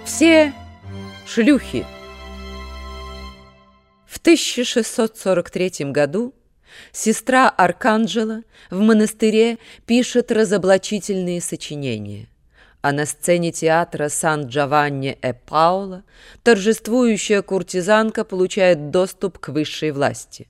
Все шлюхи. В 1643 году сестра Арканджело в монастыре пишет разоблачительные сочинения, а на сцене театра Сан-Джованни-э-Паоло торжествующая куртизанка получает доступ к высшей власти.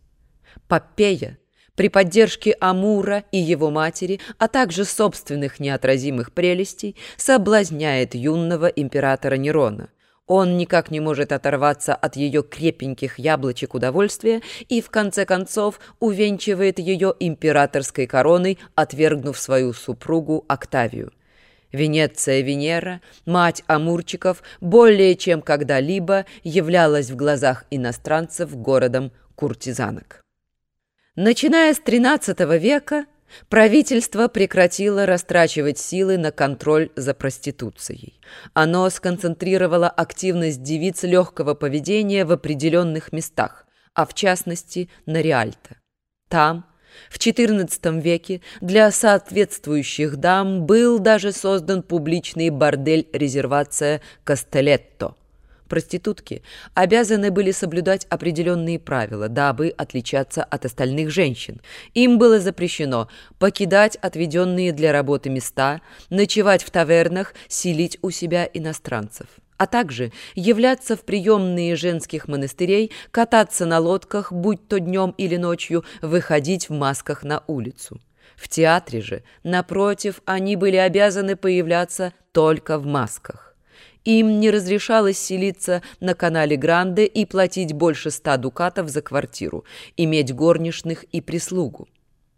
Попея при поддержке Амура и его матери, а также собственных неотразимых прелестей, соблазняет юного императора Нерона. Он никак не может оторваться от ее крепеньких яблочек удовольствия и, в конце концов, увенчивает ее императорской короной, отвергнув свою супругу Октавию. Венеция Венера, мать Амурчиков, более чем когда-либо являлась в глазах иностранцев городом куртизанок. Начиная с XIII века правительство прекратило растрачивать силы на контроль за проституцией. Оно сконцентрировало активность девиц легкого поведения в определенных местах, а в частности на Риальто. Там, в XIV веке, для соответствующих дам был даже создан публичный бордель-резервация Кастелетто. Проститутки обязаны были соблюдать определенные правила, дабы отличаться от остальных женщин. Им было запрещено покидать отведенные для работы места, ночевать в тавернах, селить у себя иностранцев, а также являться в приемные женских монастырей, кататься на лодках, будь то днем или ночью, выходить в масках на улицу. В театре же, напротив, они были обязаны появляться только в масках. Им не разрешалось селиться на канале Гранде и платить больше 100 дукатов за квартиру, иметь горничных и прислугу.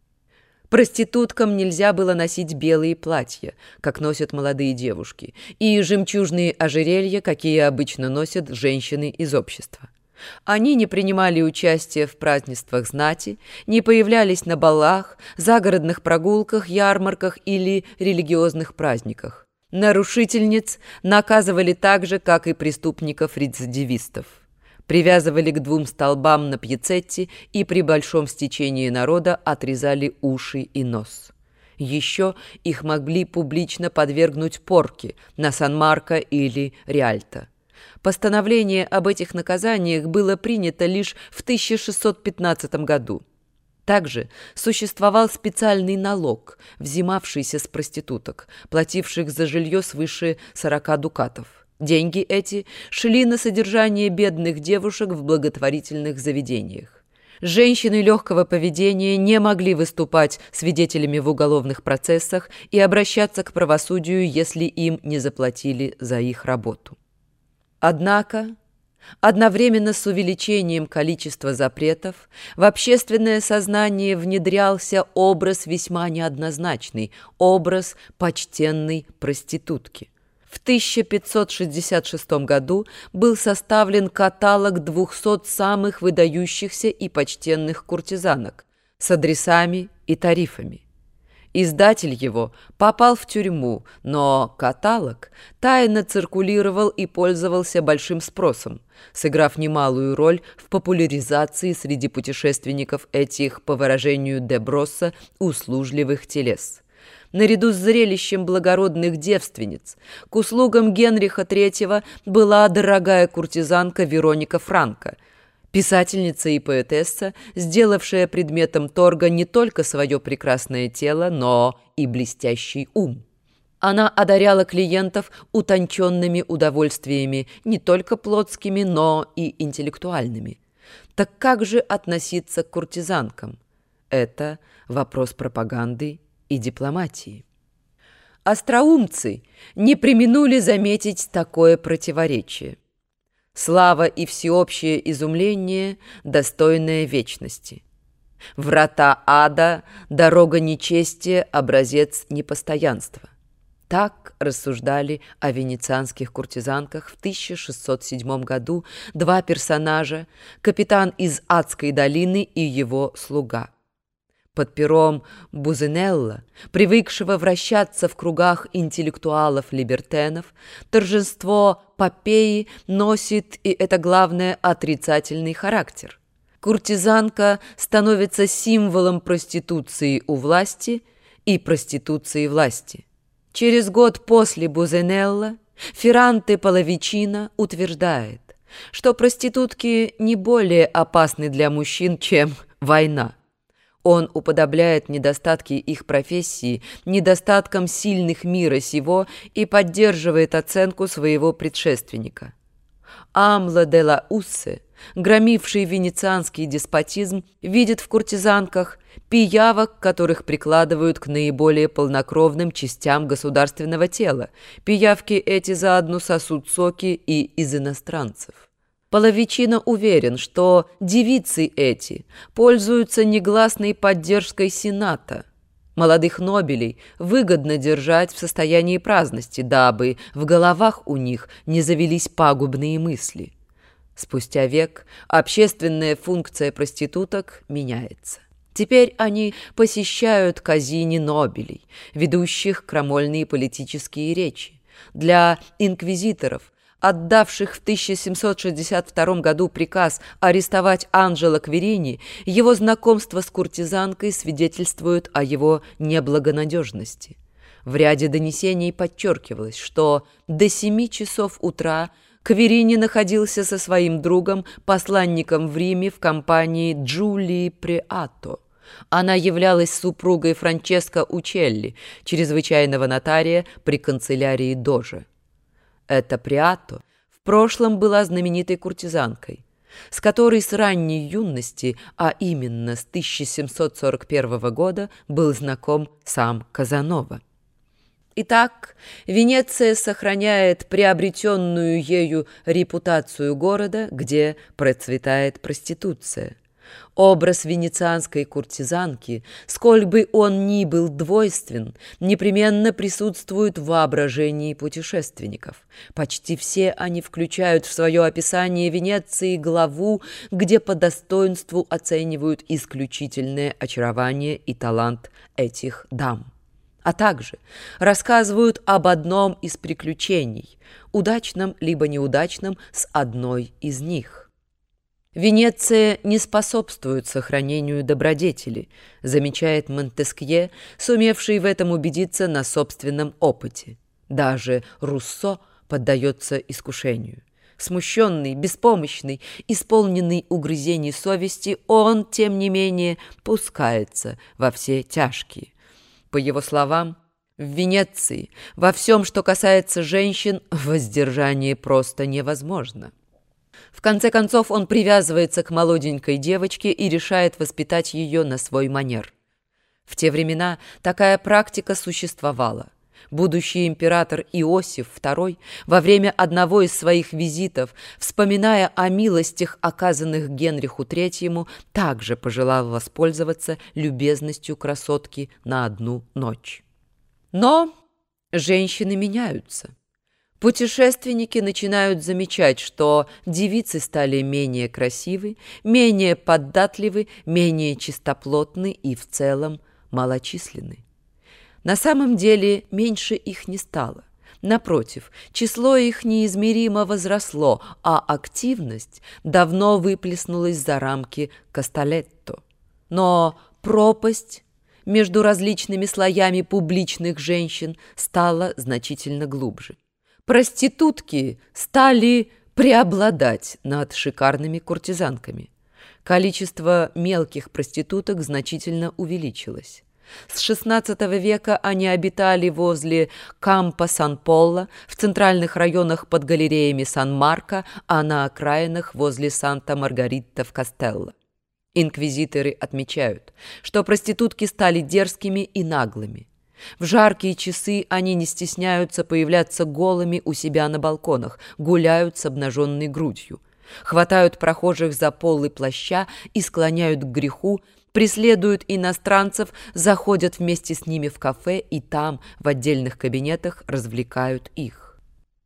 Проституткам нельзя было носить белые платья, как носят молодые девушки, и жемчужные ожерелья, какие обычно носят женщины из общества. Они не принимали участия в празднествах знати, не появлялись на балах, загородных прогулках, ярмарках или религиозных праздниках. Нарушительниц наказывали так же, как и преступников-рецидивистов. Привязывали к 2 столбам на пьецетте и при большом стечении народа отрезали уши и нос. Еще их могли публично подвергнуть порке на Сан-Марко или Риальто. Постановление об этих наказаниях было принято лишь в 1615 году. Также существовал специальный налог, взимавшийся с проституток, плативших за жилье свыше 40 дукатов. Деньги эти шли на содержание бедных девушек в благотворительных заведениях. Женщины легкого поведения не могли выступать свидетелями в уголовных процессах и обращаться к правосудию, если им не заплатили за их работу. Однако одновременно с увеличением количества запретов в общественное сознание внедрялся образ весьма неоднозначный, образ почтенной проститутки. В 1566 году был составлен каталог 200 самых выдающихся и почтенных куртизанок с адресами и тарифами. Издатель его попал в тюрьму, но каталог тайно циркулировал и пользовался большим спросом, сыграв немалую роль в популяризации среди путешественников этих, по выражению де Бросса, услужливых телес. Наряду с зрелищем благородных девственниц к услугам Генриха III была дорогая куртизанка Вероника Франко, писательница и поэтесса, сделавшая предметом торга не только свое прекрасное тело, но и блестящий ум. Она одаряла клиентов утонченными удовольствиями, не только плотскими, но и интеллектуальными. Так как же относиться к куртизанкам? Это вопрос пропаганды и дипломатии. Остроумцы не преминули заметить такое противоречие. Слава и всеобщее изумление, достойное вечности. Врата ада, дорога нечестия, образец непостоянства. Так рассуждали о венецианских куртизанках в 1607 году 2 персонажа, капитан из Адской долины и его слуга. Под пером Бузинелло, привыкшего вращаться в кругах интеллектуалов-либертенов, торжество Попеи носит, и это главное, отрицательный характер. Куртизанка становится символом проституции у власти и проституции власти. Через год после Бузинелло Ферранте Половичино утверждает, что проститутки не более опасны для мужчин, чем война. Он уподобляет недостатки их профессии недостаткам сильных мира сего и поддерживает оценку своего предшественника. Амло де ла Уссе, громивший венецианский деспотизм, видит в куртизанках пиявок, которых прикладывают к наиболее полнокровным частям государственного тела. Пиявки эти заодно сосут соки и из иностранцев. Половичино уверен, что девицы эти пользуются негласной поддержкой Сената. Молодых нобелей выгодно держать в состоянии праздности, дабы в головах у них не завелись пагубные мысли. Спустя век общественная функция проституток меняется. Теперь они посещают казини нобелей, ведущих крамольные политические речи. Для инквизиторов, отдавших в 1762 году приказ арестовать Анджело Кверини, его знакомство с куртизанкой свидетельствует о его неблагонадежности. В ряде донесений подчеркивалось, что до 7 часов утра Кверини находился со своим другом, посланником в Риме в компании Джулии Преато. Она являлась супругой Франческо Учелли, чрезвычайного нотария при канцелярии Дожа. Эта Преато в прошлом была знаменитой куртизанкой, с которой с ранней юности, а именно с 1741 года, был знаком сам Казанова. Итак, Венеция сохраняет приобретенную ею репутацию города, где процветает проституция. Образ венецианской куртизанки, сколь бы он ни был двойствен, непременно присутствует в воображении путешественников. Почти все они включают в свое описание Венеции главу, где по достоинству оценивают исключительное очарование и талант этих дам, а также рассказывают об одном из приключений, удачном либо неудачном, с одной из них. Венеция не способствует сохранению добродетели, замечает Монтескье, сумевший в этом убедиться на собственном опыте. Даже Руссо поддается искушению. Смущенный, беспомощный, исполненный угрызений совести, он, тем не менее, пускается во все тяжкие. По его словам, в Венеции во всем, что касается женщин, воздержание просто невозможно. В конце концов, он привязывается к молоденькой девочке и решает воспитать ее на свой манер. В те времена такая практика существовала. Будущий император Иосиф II во время одного из своих визитов, вспоминая о милостях, оказанных Генриху III, также пожелал воспользоваться любезностью красотки на одну ночь. Но женщины меняются. Путешественники начинают замечать, что девицы стали менее красивы, менее податливы, менее чистоплотны и в целом малочисленны. На самом деле меньше их не стало. Напротив, число их неизмеримо возросло, а активность давно выплеснулась за рамки Касталетто. Но пропасть между различными слоями публичных женщин стала значительно глубже. Проститутки стали преобладать над шикарными куртизанками. Количество мелких проституток значительно увеличилось. С XVI века они обитали возле Кампо Сан-Поло, в центральных районах под галереями Сан-Марко, а на окраинах возле Санта-Маргарита в Кастелло. Инквизиторы отмечают, что проститутки стали дерзкими и наглыми. В жаркие часы они не стесняются появляться голыми у себя на балконах, гуляют с обнаженной грудью, хватают прохожих за полы плаща и склоняют к греху, преследуют иностранцев, заходят вместе с ними в кафе и там, в отдельных кабинетах, развлекают их.